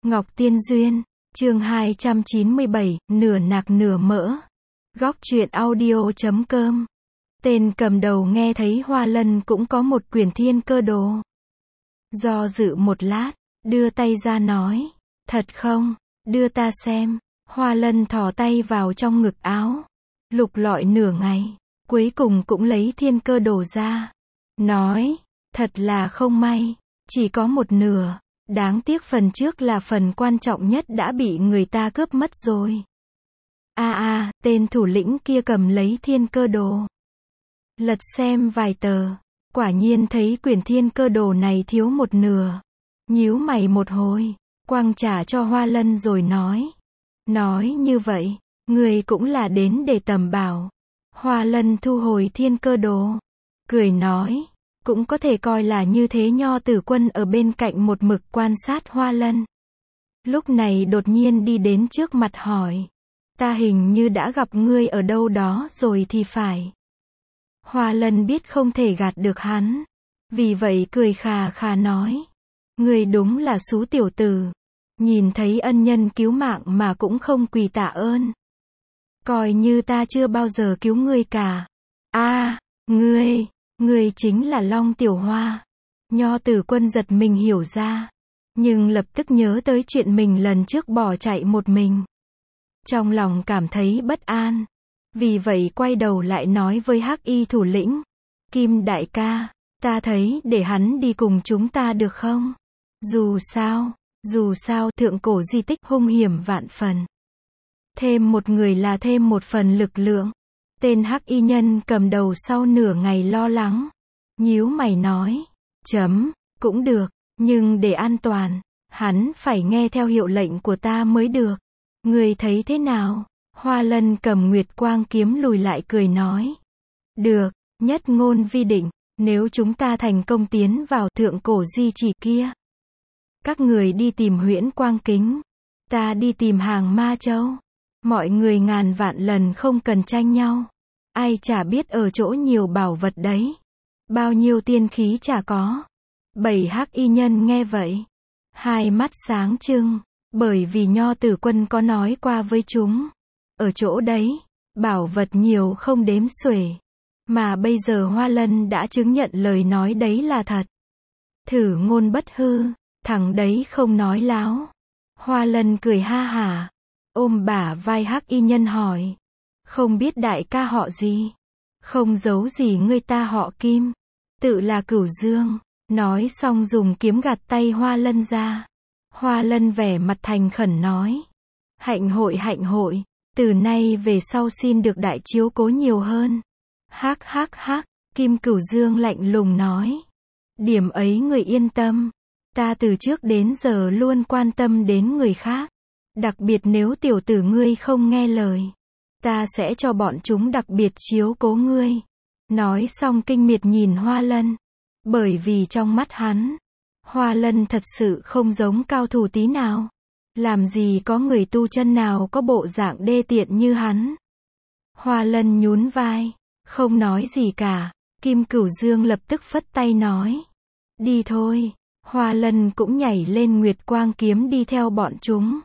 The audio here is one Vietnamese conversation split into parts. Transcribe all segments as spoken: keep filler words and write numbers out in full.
Ngọc Tiên Duyên, chương hai trăm chín mươi bảy, nửa nạc nửa mỡ. Góc truyện audio chấm com. Tên cầm đầu nghe thấy Hoa Lân cũng có một quyển Thiên Cơ Đồ. Do dự một lát, đưa tay ra nói, thật không, đưa ta xem. Hoa Lân thò tay vào trong ngực áo, lục lọi nửa ngày, cuối cùng cũng lấy Thiên Cơ Đồ ra. Nói, thật là không may, chỉ có một nửa. Đáng tiếc phần trước là phần quan trọng nhất đã bị người ta cướp mất rồi. A a, tên thủ lĩnh kia cầm lấy Thiên Cơ Đồ. Lật xem vài tờ, quả nhiên thấy quyển Thiên Cơ Đồ này thiếu một nửa. Nhíu mày một hồi, quăng trả cho Hoa Lân rồi nói. Nói như vậy, người cũng là đến để tầm bảo. Hoa Lân thu hồi Thiên Cơ Đồ, cười nói. Cũng có thể coi là như thế. Nho Tử Quân ở bên cạnh một mực quan sát Hoa Lân. Lúc này đột nhiên đi đến trước mặt hỏi. Ta hình như đã gặp ngươi ở đâu đó rồi thì phải. Hoa Lân biết không thể gạt được hắn. Vì vậy cười khà khà nói. Ngươi đúng là xú tiểu tử. Nhìn thấy ân nhân cứu mạng mà cũng không quỳ tạ ơn. Coi như ta chưa bao giờ cứu ngươi cả. A, à, ngươi... Ngươi chính là Long Tiểu Hoa. Nho Tử Quân giật mình hiểu ra. Nhưng lập tức nhớ tới chuyện mình lần trước bỏ chạy một mình. Trong lòng cảm thấy bất an. Vì vậy quay đầu lại nói với Hắc Y thủ lĩnh. Kim đại ca, ta thấy để hắn đi cùng chúng ta được không? Dù sao, dù sao thượng cổ di tích hung hiểm vạn phần. Thêm một người là thêm một phần lực lượng. Tên Hắc Y nhân cầm đầu sau nửa ngày lo lắng, nhíu mày nói, chấm, cũng được, nhưng để an toàn, hắn phải nghe theo hiệu lệnh của ta mới được. Ngươi thấy thế nào? Hoa Lân cầm Nguyệt Quang kiếm lùi lại cười nói, được, nhất ngôn vi định, nếu chúng ta thành công tiến vào thượng cổ di chỉ kia, các người đi tìm Huyễn Quang Kính, ta đi tìm Hàng Ma Châu. Mọi người ngàn vạn lần không cần tranh nhau. Ai chả biết ở chỗ nhiều bảo vật đấy. Bao nhiêu tiên khí chả có. Bảy Hắc Y nhân nghe vậy. Hai mắt sáng trưng. Bởi vì Nho Tử Quân có nói qua với chúng. Ở chỗ đấy, bảo vật nhiều không đếm xuể. Mà bây giờ Hoa Lân đã chứng nhận lời nói đấy là thật. Thử ngôn bất hư. Thằng đấy không nói láo. Hoa Lân cười ha hả. Ôm bả vai Hắc Y nhân hỏi. Không biết đại ca họ gì? Không giấu gì ngươi, ta họ Kim. Tự là Cửu Dương. Nói xong dùng kiếm gạt tay Hoa Lân ra. Hoa Lân vẻ mặt thành khẩn nói. Hạnh hội hạnh hội. Từ nay về sau xin được đại chiếu cố nhiều hơn. Hắc hắc hắc. Kim Cửu Dương lạnh lùng nói. Điểm ấy người yên tâm. Ta từ trước đến giờ luôn quan tâm đến người khác. Đặc biệt nếu tiểu tử ngươi không nghe lời, ta sẽ cho bọn chúng đặc biệt chiếu cố ngươi. Nói xong kinh miệt nhìn Hoa Lân. Bởi vì trong mắt hắn, Hoa Lân thật sự không giống cao thủ tí nào. Làm gì có người tu chân nào có bộ dạng đê tiện như hắn. Hoa Lân nhún vai, không nói gì cả. Kim Cửu Dương lập tức phất tay nói. Đi thôi. Hoa Lân cũng nhảy lên Nguyệt Quang kiếm đi theo bọn chúng.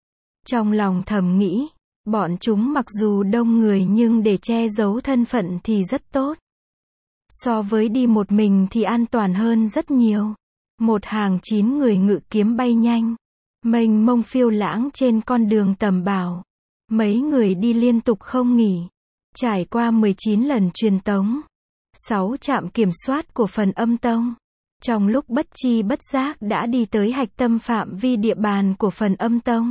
Trong lòng thầm nghĩ, bọn chúng mặc dù đông người nhưng để che giấu thân phận thì rất tốt. So với đi một mình thì an toàn hơn rất nhiều. Một hàng chín người ngự kiếm bay nhanh, mênh mông phiêu lãng trên con đường tầm bảo. Mấy người đi liên tục không nghỉ, trải qua mười chín lần truyền tống, sáu trạm kiểm soát của Phần Âm Tông. Trong lúc bất chi bất giác đã đi tới hạch tâm phạm vi địa bàn của Phần Âm Tông.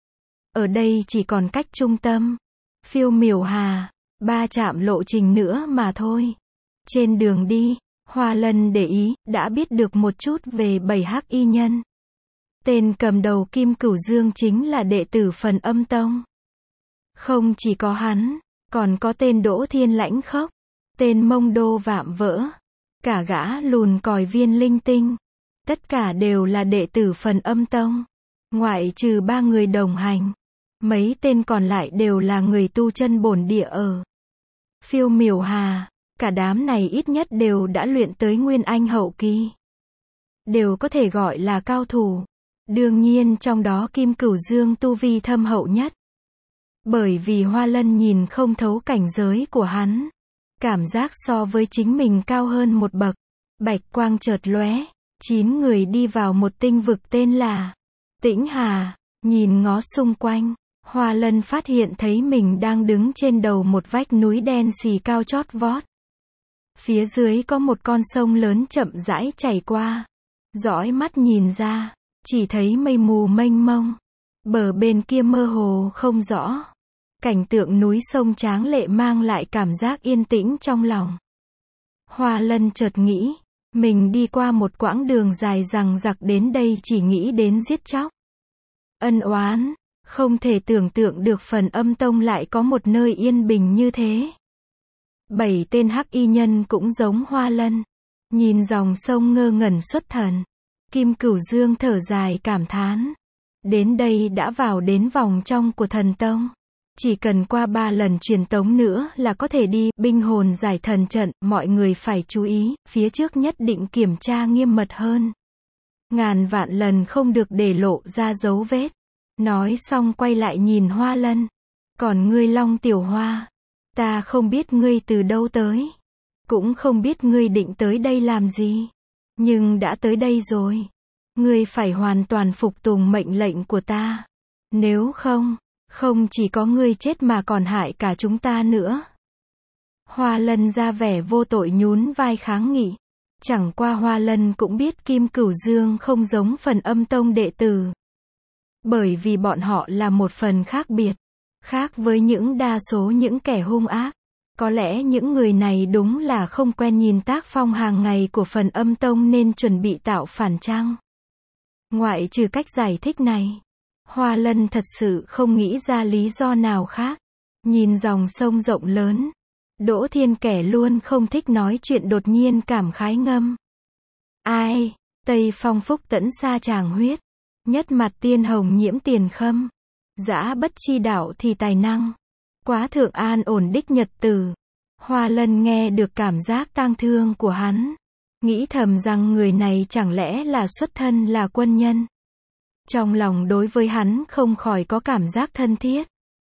Ở đây chỉ còn cách trung tâm Phiêu Miểu Hà ba trạm lộ trình nữa mà thôi. Trên đường đi, Hoa Lân để ý, đã biết được một chút về bảy Hắc Y nhân. Tên cầm đầu Kim Cửu Dương chính là đệ tử Phần Âm Tông. Không chỉ có hắn, còn có tên Đỗ Thiên Lãnh Khốc, tên Mông Đô Vạm Vỡ, cả gã lùn còi Viên Linh Tinh. Tất cả đều là đệ tử Phần Âm Tông. Ngoại trừ ba người đồng hành, mấy tên còn lại đều là người tu chân bổn địa ở Phiêu Miểu Hà. Cả đám này ít nhất đều đã luyện tới Nguyên Anh hậu kỳ. Đều có thể gọi là cao thủ. Đương nhiên trong đó Kim Cửu Dương tu vi thâm hậu nhất. Bởi vì Hoa Lân nhìn không thấu cảnh giới của hắn. Cảm giác so với chính mình cao hơn một bậc. Bạch quang chợt lóe, chín người đi vào một tinh vực tên là Tĩnh Hà. Nhìn ngó xung quanh, Hoa Lân phát hiện thấy mình đang đứng trên đầu một vách núi đen xì cao chót vót. Phía dưới có một con sông lớn chậm rãi chảy qua. Dõi mắt nhìn ra, chỉ thấy mây mù mênh mông. Bờ bên kia mơ hồ không rõ. Cảnh tượng núi sông tráng lệ mang lại cảm giác yên tĩnh trong lòng. Hoa Lân chợt nghĩ, mình đi qua một quãng đường dài dằng dặc đến đây chỉ nghĩ đến giết chóc. Ân oán, không thể tưởng tượng được Phần Âm Tông lại có một nơi yên bình như thế. Bảy tên hắc y nhân cũng giống Hoa Lân. Nhìn dòng sông ngơ ngẩn xuất thần. Kim Cửu Dương thở dài cảm thán. Đến đây đã vào đến vòng trong của thần tông. Chỉ cần qua ba lần truyền tống nữa là có thể đi, binh hồn giải thần trận, mọi người phải chú ý, phía trước nhất định kiểm tra nghiêm mật hơn. Ngàn vạn lần không được để lộ ra dấu vết. Nói xong quay lại nhìn Hoa Lân. Còn ngươi Long Tiểu Hoa, ta không biết ngươi từ đâu tới. Cũng không biết ngươi định tới đây làm gì. Nhưng đã tới đây rồi. Ngươi phải hoàn toàn phục tùng mệnh lệnh của ta. Nếu không, không chỉ có ngươi chết mà còn hại cả chúng ta nữa. Hoa Lân ra vẻ vô tội nhún vai kháng nghị. Chẳng qua Hoa Lân cũng biết Kim Cửu Dương không giống Phần Âm Tông đệ tử. Bởi vì bọn họ là một phần khác biệt. Khác với những đa số những kẻ hung ác. Có lẽ những người này đúng là không quen nhìn tác phong hàng ngày của Phần Âm Tông nên chuẩn bị tạo phản chăng. Ngoại trừ cách giải thích này, Hoa Lân thật sự không nghĩ ra lý do nào khác. Nhìn dòng sông rộng lớn, Đỗ Thiên kẻ luôn không thích nói chuyện đột nhiên cảm khái ngâm. Ai, Tây Phong phúc tẫn xa tràng huyết, nhất mặt tiên hồng nhiễm tiền khâm, dã bất chi đạo thì tài năng, quá thượng an ổn đích nhật tử. Hoa Lân nghe được cảm giác tang thương của hắn, nghĩ thầm rằng người này chẳng lẽ là xuất thân là quân nhân. Trong lòng đối với hắn không khỏi có cảm giác thân thiết.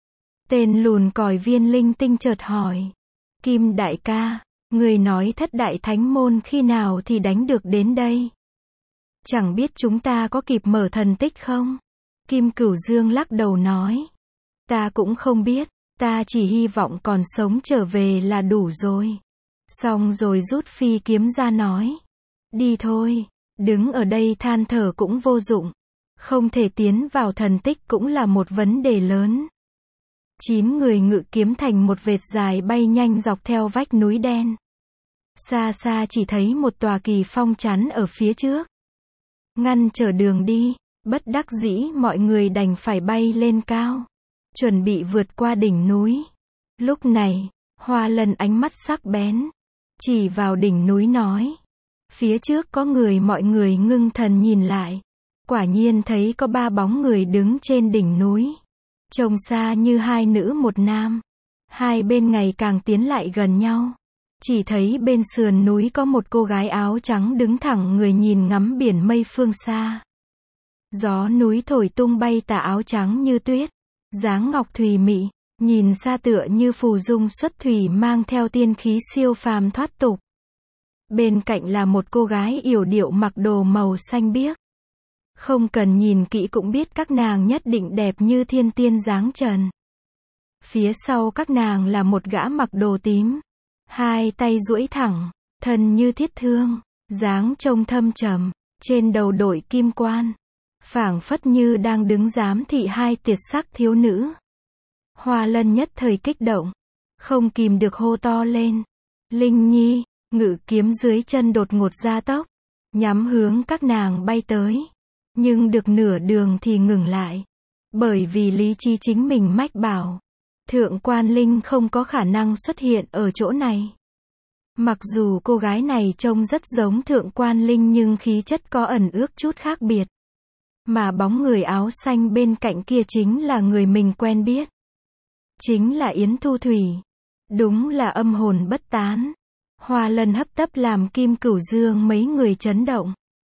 Tên lùn còi Viên Linh Tinh chợt hỏi. Kim đại ca, người nói thất đại thánh môn khi nào thì đánh được đến đây? Chẳng biết chúng ta có kịp mở thần tích không? Kim Cửu Dương lắc đầu nói. Ta cũng không biết, ta chỉ hy vọng còn sống trở về là đủ rồi. Xong rồi rút phi kiếm ra nói. Đi thôi, đứng ở đây than thở cũng vô dụng. Không thể tiến vào thần tích cũng là một vấn đề lớn. Chín người ngự kiếm thành một vệt dài bay nhanh dọc theo vách núi đen. Xa xa chỉ thấy một tòa kỳ phong chắn ở phía trước. Ngăn trở đường đi, bất đắc dĩ mọi người đành phải bay lên cao. Chuẩn bị vượt qua đỉnh núi. Lúc này, Hoa Lân ánh mắt sắc bén. Chỉ vào đỉnh núi nói. Phía trước có người, mọi người ngưng thần nhìn lại. Quả nhiên thấy có ba bóng người đứng trên đỉnh núi. Trông xa như hai nữ một nam. Hai bên ngày càng tiến lại gần nhau. Chỉ thấy bên sườn núi có một cô gái áo trắng đứng thẳng người nhìn ngắm biển mây phương xa. Gió núi thổi tung bay tà áo trắng như tuyết. Dáng ngọc thùy mị, nhìn xa tựa như phù dung xuất thủy mang theo tiên khí siêu phàm thoát tục. Bên cạnh là một cô gái yểu điệu mặc đồ màu xanh biếc. Không cần nhìn kỹ cũng biết các nàng nhất định đẹp như thiên tiên dáng trần. Phía sau các nàng là một gã mặc đồ tím. Hai tay duỗi thẳng, thân như thiết thương, dáng trông thâm trầm, trên đầu đội kim quan. Phảng phất như đang đứng giám thị hai tuyệt sắc thiếu nữ. Hoa Lân nhất thời kích động, không kìm được hô to lên. Linh Nhi, ngự kiếm dưới chân đột ngột gia tốc, nhắm hướng các nàng bay tới. Nhưng được nửa đường thì ngừng lại. Bởi vì lý trí chính mình mách bảo. Thượng quan Linh không có khả năng xuất hiện ở chỗ này. Mặc dù cô gái này trông rất giống Thượng quan Linh nhưng khí chất có ẩn ước chút khác biệt. Mà bóng người áo xanh bên cạnh kia chính là người mình quen biết. Chính là Yến Thu Thủy. Đúng là âm hồn bất tán. Hoa Lân hấp tấp làm Kim Cửu Dương mấy người chấn động.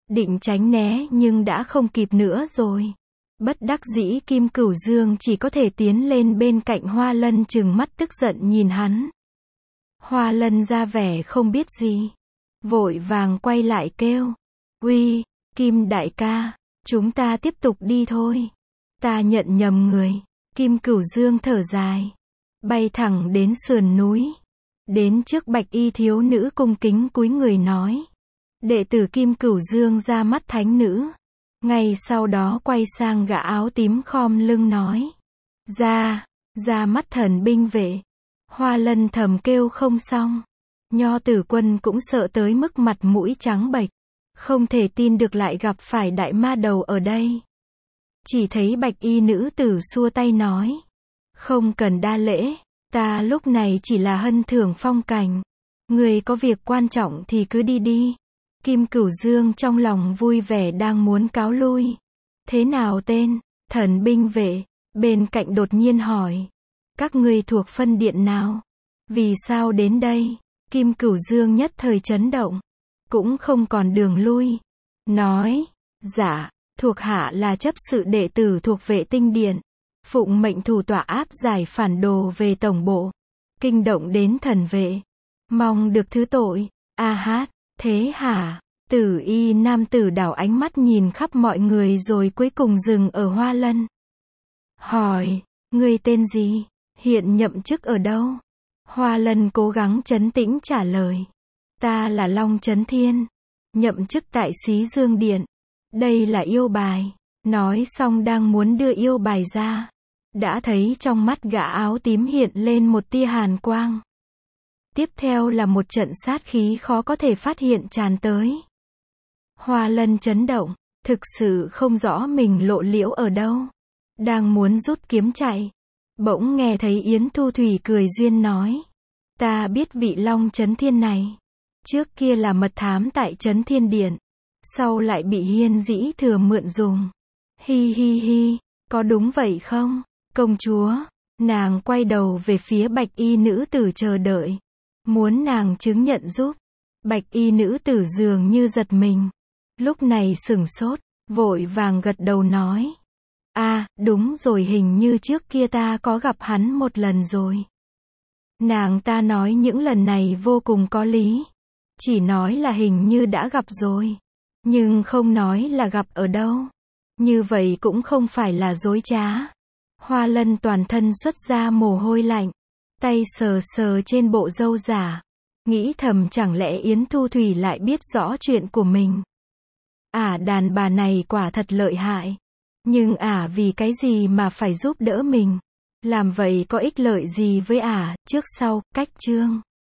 định tránh né nhưng đã không kịp nữa rồi. Bất đắc dĩ Kim Cửu Dương chỉ có thể tiến lên bên cạnh Hoa Lân trừng mắt tức giận nhìn hắn. Hoa Lân ra vẻ không biết gì. Vội vàng quay lại kêu. Uy, Kim đại ca, chúng ta tiếp tục đi thôi. Ta nhận nhầm người. Kim Cửu Dương thở dài. Bay thẳng đến sườn núi. Đến trước Bạch Y thiếu nữ cung kính cúi người nói. Đệ tử Kim Cửu Dương ra mắt thánh nữ. Ngay sau đó quay sang gã áo tím khom lưng nói. Ra, ra mắt thần binh vệ. Hoa Lân thầm kêu không xong. Nho Tử Quân cũng sợ tới mức mặt mũi trắng bệch. Không thể tin được lại gặp phải đại ma đầu ở đây. Chỉ thấy Bạch Y nữ tử xua tay nói. Không cần đa lễ, ta lúc này chỉ là hân thưởng phong cảnh. Người có việc quan trọng thì cứ đi đi. Kim Cửu Dương trong lòng vui vẻ đang muốn cáo lui. Thế nào tên? Thần binh vệ. Bên cạnh đột nhiên hỏi. Các ngươi thuộc phân điện nào? Vì sao đến đây? Kim Cửu Dương nhất thời chấn động. Cũng không còn đường lui. Nói. Dạ, thuộc hạ là chấp sự đệ tử thuộc Vệ Tinh Điện. Phụng mệnh thủ tọa áp giải phản đồ về tổng bộ. Kinh động đến thần vệ. Mong được thứ tội. A hát. Thế hả? Tử y nam tử đảo ánh mắt nhìn khắp mọi người rồi cuối cùng dừng ở Hoa Lân. Hỏi, ngươi tên gì? Hiện nhậm chức ở đâu? Hoa Lân cố gắng trấn tĩnh trả lời. Ta là Long Chấn Thiên. Nhậm chức tại Xí Dương Điện. Đây là yêu bài. Nói xong đang muốn đưa yêu bài ra. Đã thấy trong mắt gã áo tím hiện lên một tia hàn quang. Tiếp theo là một trận sát khí khó có thể phát hiện tràn tới. Hoa Lân chấn động, thực sự không rõ mình lộ liễu ở đâu. Đang muốn rút kiếm chạy. Bỗng nghe thấy Yến Thu Thủy cười duyên nói. Ta biết vị Long Chấn Thiên này. Trước kia là mật thám tại Chấn Thiên Điện. Sau lại bị Hiên Dĩ Thừa mượn dùng. Hi hi hi, có đúng vậy không? Công chúa, nàng quay đầu về phía Bạch Y nữ tử chờ đợi. Muốn nàng chứng nhận giúp. Bạch Y nữ tử dường như giật mình. Lúc này sửng sốt, vội vàng gật đầu nói. À, đúng rồi, hình như trước kia ta có gặp hắn một lần rồi. Nàng ta nói những lần này vô cùng có lý. Chỉ nói là hình như đã gặp rồi. Nhưng không nói là gặp ở đâu. Như vậy cũng không phải là dối trá. Hoa Lân toàn thân xuất ra mồ hôi lạnh. Tay sờ sờ trên bộ râu giả. Nghĩ thầm chẳng lẽ Yến Thu Thủy lại biết rõ chuyện của mình. Ả à, đàn bà này quả thật lợi hại. Nhưng Ả à, vì cái gì mà phải giúp đỡ mình? Làm vậy có ích lợi gì với Ả? À, trước sau, cách chương.